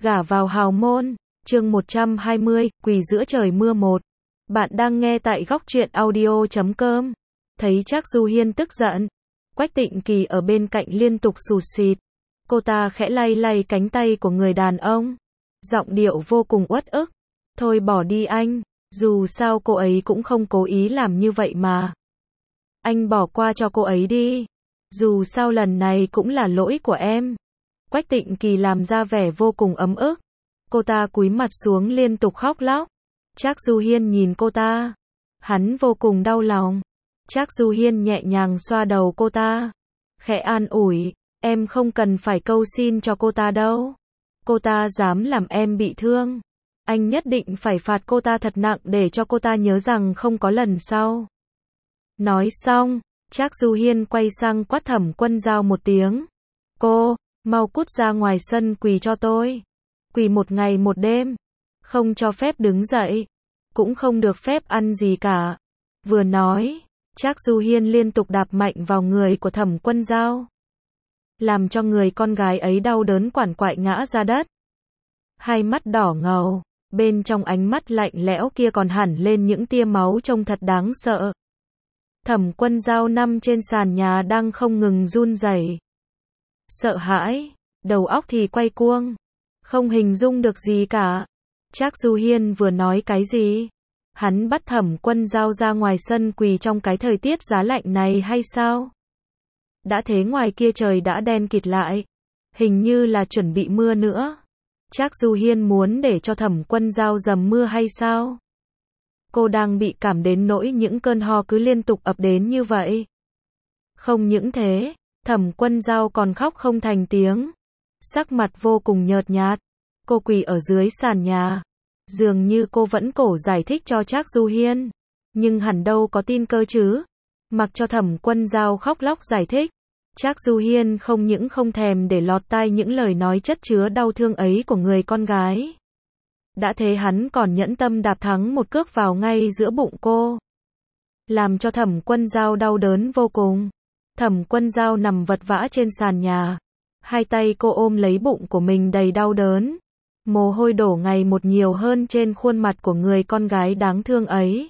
Gả vào hào môn, chương 120, quỳ giữa trời mưa 1. Bạn đang nghe tại góc truyện audio.com. Thấy Trác Du Hiên tức giận, Quách Tịnh Kỳ ở bên cạnh liên tục sụt sịt. Cô ta khẽ lay lay cánh tay của người đàn ông, giọng điệu vô cùng uất ức. Thôi bỏ đi anh, dù sao cô ấy cũng không cố ý làm như vậy mà. Anh bỏ qua cho cô ấy đi, dù sao lần này cũng là lỗi của em. Quách Tịnh Kỳ làm ra vẻ vô cùng ấm ức. Cô ta cúi mặt xuống liên tục khóc lóc. Trác Du Hiên nhìn cô ta, hắn vô cùng đau lòng. Trác Du Hiên nhẹ nhàng xoa đầu cô ta, khẽ an ủi, em không cần phải cầu xin cho cô ta đâu. Cô ta dám làm em bị thương, anh nhất định phải phạt cô ta thật nặng để cho cô ta nhớ rằng không có lần sau. Nói xong, Trác Du Hiên quay sang quát Thẩm Quân Dao một tiếng. Cô, mau cút ra ngoài sân quỳ cho tôi. Quỳ một ngày một đêm, không cho phép đứng dậy, cũng không được phép ăn gì cả. Vừa nói, Trác Du Hiên liên tục đạp mạnh vào người của Thẩm Quân Dao, làm cho người con gái ấy đau đớn quằn quại ngã ra đất. Hai mắt đỏ ngầu, bên trong ánh mắt lạnh lẽo kia còn hẳn lên những tia máu trông thật đáng sợ. Thẩm Quân Dao nằm trên sàn nhà đang không ngừng run rẩy, sợ hãi, đầu óc thì quay cuồng, không hình dung được gì cả. Trác Du Hiên vừa nói cái gì? Hắn bắt Thẩm Quân Dao ra ngoài sân quỳ trong cái thời tiết giá lạnh này hay sao? Đã thế ngoài kia trời đã đen kịt lại, hình như là chuẩn bị mưa nữa. Trác Du Hiên muốn để cho Thẩm Quân Dao dầm mưa hay sao? Cô đang bị cảm đến nỗi những cơn ho cứ liên tục ập đến như vậy. Không những thế, Thẩm Quân Dao còn khóc không thành tiếng, sắc mặt vô cùng nhợt nhạt. Cô quỳ ở dưới sàn nhà, dường như cô vẫn cổ giải thích cho Trác Du Hiên, nhưng hẳn đâu có tin cơ chứ. Mặc cho Thẩm Quân Dao khóc lóc giải thích, Trác Du Hiên không những không thèm để lọt tai những lời nói chất chứa đau thương ấy của người con gái. Đã thế hắn còn nhẫn tâm đạp thắng một cước vào ngay giữa bụng cô, làm cho Thẩm Quân Dao đau đớn vô cùng. Thẩm Quân Dao nằm vật vã trên sàn nhà, hai tay cô ôm lấy bụng của mình đầy đau đớn. Mồ hôi đổ ngày một nhiều hơn trên khuôn mặt của người con gái đáng thương ấy.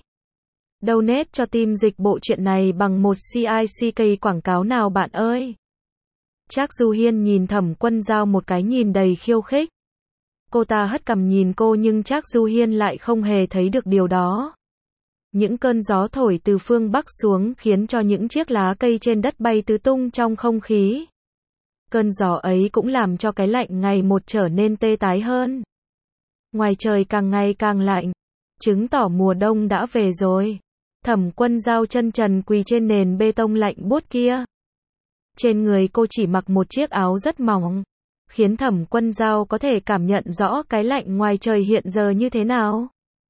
Donate cho team dịch bộ truyện này bằng một CICK quảng cáo nào bạn ơi. Trác Du Hiên nhìn Thẩm Quân Dao một cái nhìn đầy khiêu khích. Cô ta hất cằm nhìn cô nhưng Trác Du Hiên lại không hề thấy được điều đó. Những cơn gió thổi từ phương Bắc xuống khiến cho những chiếc lá cây trên đất bay tứ tung trong không khí. Cơn gió ấy cũng làm cho cái lạnh ngày một trở nên tê tái hơn. Ngoài trời càng ngày càng lạnh, chứng tỏ mùa đông đã về rồi. Thẩm Quân Dao chân trần quỳ trên nền bê tông lạnh buốt kia. Trên người cô chỉ mặc một chiếc áo rất mỏng, khiến Thẩm Quân Dao có thể cảm nhận rõ cái lạnh ngoài trời hiện giờ như thế nào.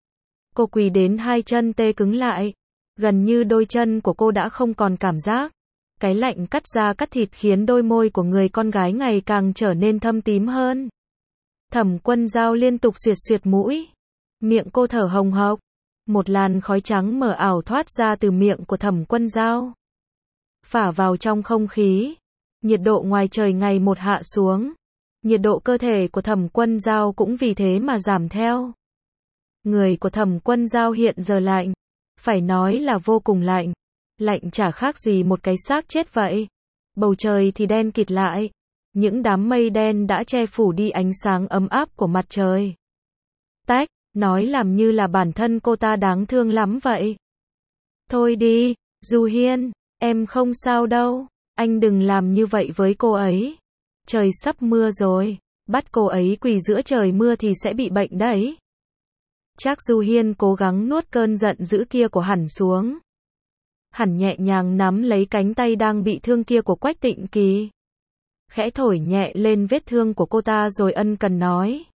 Cô quỳ đến hai chân tê cứng lại, gần như đôi chân của cô đã không còn cảm giác. Cái lạnh cắt da cắt thịt khiến đôi môi của người con gái ngày càng trở nên thâm tím hơn. Thẩm Quân Dao liên tục xuyệt xuyệt mũi, miệng cô thở hồng hộc. Một làn khói trắng mờ ảo thoát ra từ miệng của Thẩm Quân Dao, phả vào trong không khí. Nhiệt độ ngoài trời ngày một hạ xuống, nhiệt độ cơ thể của Thẩm Quân Dao cũng vì thế mà giảm theo. Người của Thẩm Quân Dao hiện giờ lạnh, phải nói là vô cùng lạnh. Lạnh chả khác gì một cái xác chết vậy. Bầu trời thì đen kịt lại, những đám mây đen đã che phủ đi ánh sáng ấm áp của mặt trời. Tách, nói làm như là bản thân cô ta đáng thương lắm vậy. Thôi đi, Du Hiên, em không sao đâu, anh đừng làm như vậy với cô ấy. Trời sắp mưa rồi, bắt cô ấy quỳ giữa trời mưa thì sẽ bị bệnh đấy. Trác Du Hiên cố gắng nuốt cơn giận dữ kia của hắn xuống. Hắn nhẹ nhàng nắm lấy cánh tay đang bị thương kia của Quách Tịnh Kỳ, khẽ thổi nhẹ lên vết thương của cô ta rồi ân cần nói.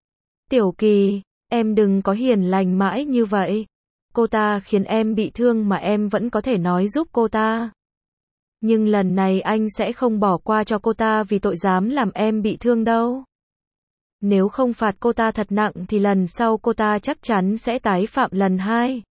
Tiểu Kỳ, em đừng có hiền lành mãi như vậy. Cô ta khiến em bị thương mà em vẫn có thể nói giúp cô ta. Nhưng lần này anh sẽ không bỏ qua cho cô ta vì tội dám làm em bị thương đâu. Nếu không phạt cô ta thật nặng thì lần sau cô ta chắc chắn sẽ tái phạm lần hai.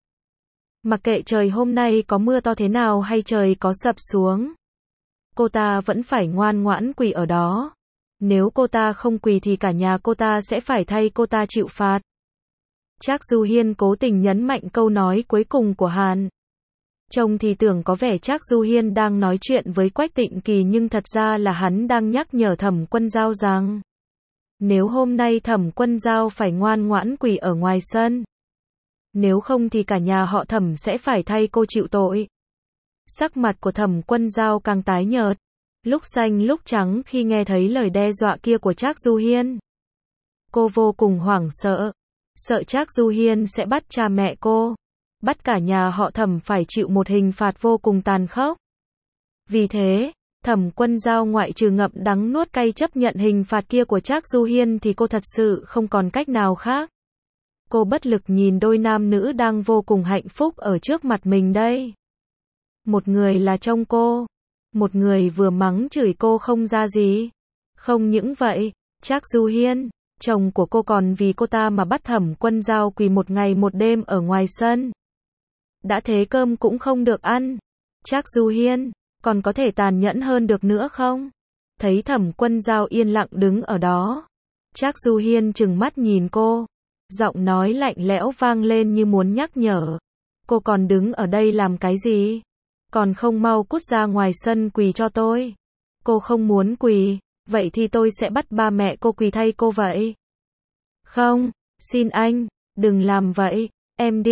Mặc kệ trời hôm nay có mưa to thế nào hay trời có sập xuống, cô ta vẫn phải ngoan ngoãn quỳ ở đó. Nếu cô ta không quỳ thì cả nhà cô ta sẽ phải thay cô ta chịu phạt. Trác Du Hiên cố tình nhấn mạnh câu nói cuối cùng của Hàn. Trông thì tưởng có vẻ Trác Du Hiên đang nói chuyện với Quách Tịnh Kỳ nhưng thật ra là hắn đang nhắc nhở Thẩm Quân Dao rằng nếu hôm nay Thẩm Quân Dao phải ngoan ngoãn quỳ ở ngoài sân. Nếu không thì cả nhà họ Thẩm sẽ phải thay cô chịu tội. Sắc mặt của Thẩm Quân Dao càng tái nhợt, lúc xanh lúc trắng khi nghe thấy lời đe dọa kia của Trác Du Hiên. Cô vô cùng hoảng sợ, sợ Trác Du Hiên sẽ bắt cha mẹ cô, bắt cả nhà họ Thẩm phải chịu một hình phạt vô cùng tàn khốc. Vì thế, Thẩm Quân Dao ngoại trừ ngậm đắng nuốt cay chấp nhận hình phạt kia của Trác Du Hiên thì cô thật sự không còn cách nào khác. Cô bất lực nhìn đôi nam nữ đang vô cùng hạnh phúc ở trước mặt mình đây. Một người là chồng cô, một người vừa mắng chửi cô không ra gì. Không những vậy, Trác Du Hiên, chồng của cô còn vì cô ta mà bắt Thẩm Quân Dao quỳ một ngày một đêm ở ngoài sân. Đã thế cơm cũng không được ăn. Trác Du Hiên, còn có thể tàn nhẫn hơn được nữa không? Thấy Thẩm Quân Dao yên lặng đứng ở đó, Trác Du Hiên trừng mắt nhìn cô, giọng nói lạnh lẽo vang lên như muốn nhắc nhở. Cô còn đứng ở đây làm cái gì? Còn không mau cút ra ngoài sân quỳ cho tôi. Cô không muốn quỳ, vậy thì tôi sẽ bắt ba mẹ cô quỳ thay cô vậy. Không, xin anh, đừng làm vậy, em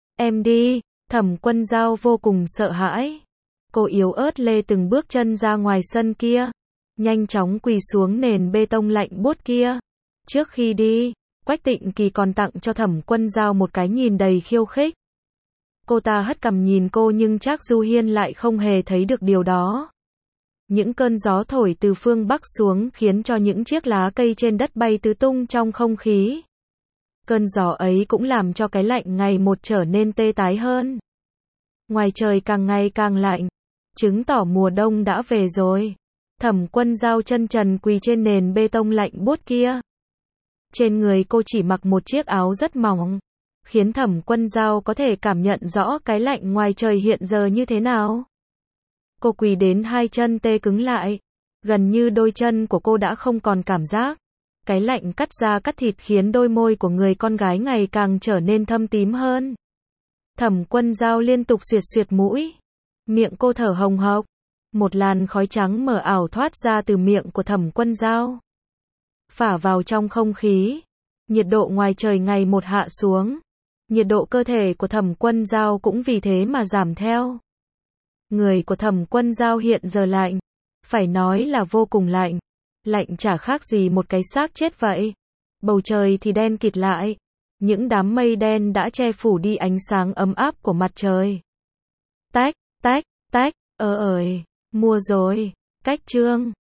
đi. Thẩm Quân Dao vô cùng sợ hãi. Cô yếu ớt lê từng bước chân ra ngoài sân kia, nhanh chóng quỳ xuống nền bê tông lạnh buốt kia. Trước khi đi, Quách Tịnh Kỳ còn tặng cho Thẩm Quân Dao một cái nhìn đầy khiêu khích. Cô ta hất cằm nhìn cô nhưng Trác Du Hiên lại không hề thấy được điều đó. Những cơn gió thổi từ phương Bắc xuống khiến cho những chiếc lá cây trên đất bay tứ tung trong không khí. Cơn gió ấy cũng làm cho cái lạnh ngày một trở nên tê tái hơn. Ngoài trời càng ngày càng lạnh, chứng tỏ mùa đông đã về rồi. Thẩm Quân Dao chân trần quỳ trên nền bê tông lạnh buốt kia. Trên người cô chỉ mặc một chiếc áo rất mỏng, khiến Thẩm Quân Dao có thể cảm nhận rõ cái lạnh ngoài trời hiện giờ như thế nào. Cô quỳ đến hai chân tê cứng lại, gần như đôi chân của cô đã không còn cảm giác. Cái lạnh cắt da cắt thịt khiến đôi môi của người con gái ngày càng trở nên thâm tím hơn. Thẩm Quân Dao liên tục xuyệt mũi, miệng cô thở hồng hộc. Một làn khói trắng mờ ảo thoát ra từ miệng của Thẩm Quân Dao, phả vào trong không khí. Nhiệt độ ngoài trời ngày một hạ xuống, nhiệt độ cơ thể của Thẩm Quân Dao cũng vì thế mà giảm theo. Người của Thẩm Quân Dao hiện giờ lạnh, phải nói là vô cùng lạnh. Lạnh chả khác gì một cái xác chết vậy. Bầu trời thì đen kịt lại, những đám mây đen đã che phủ đi ánh sáng ấm áp của mặt trời. Tách, mua rồi, cách chương